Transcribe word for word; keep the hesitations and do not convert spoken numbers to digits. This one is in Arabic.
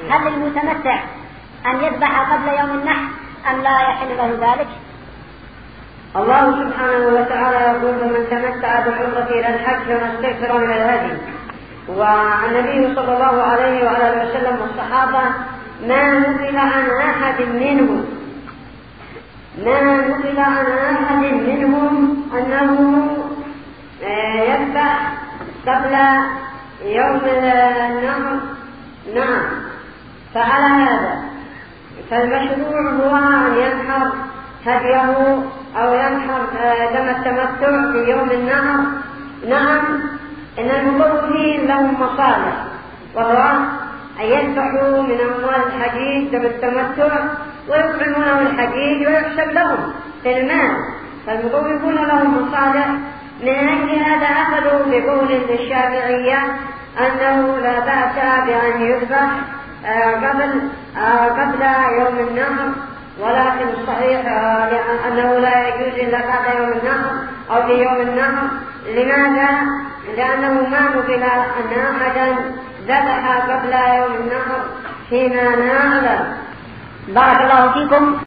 هل للمتمتع أن يذبح قبل يوم النحر أم لا يحل له ذلك؟ الله سبحانه وتعالى يقول: من تمتع بالعمرة إلى الحج فما استيسر من الهدي. والنبي صلى الله عليه وعلى وسلم والصحابة ما نقل عن أحد منهم ما نقل عن أحد منهم أنه يذبح قبل يوم النحر. نعم، فعلى هذا فالمشروع هو أن ينحر هديه أو ينحر دم التمتع في يوم النحر. نعم، إن المطوفين لهم مصالح، وهو أن يذبحوا من أموال الحجيج دم التمتع ويطعمونه الحجيج ويحسب لهم في المال، فالمطوفون لهم مصالح. من أجل هذا أخذوا بقول للشافعية أنه لا بأس بأن يذبح قبل قبل يوم النحر، ولكن الصحيح أنه لا يجوز إلا بعد يوم النحر أو في يوم النحر. لماذا؟ لأنه ما نقل أن أحدا ذبح قبل يوم النحر فيما نعلم. بارك الله فيكم.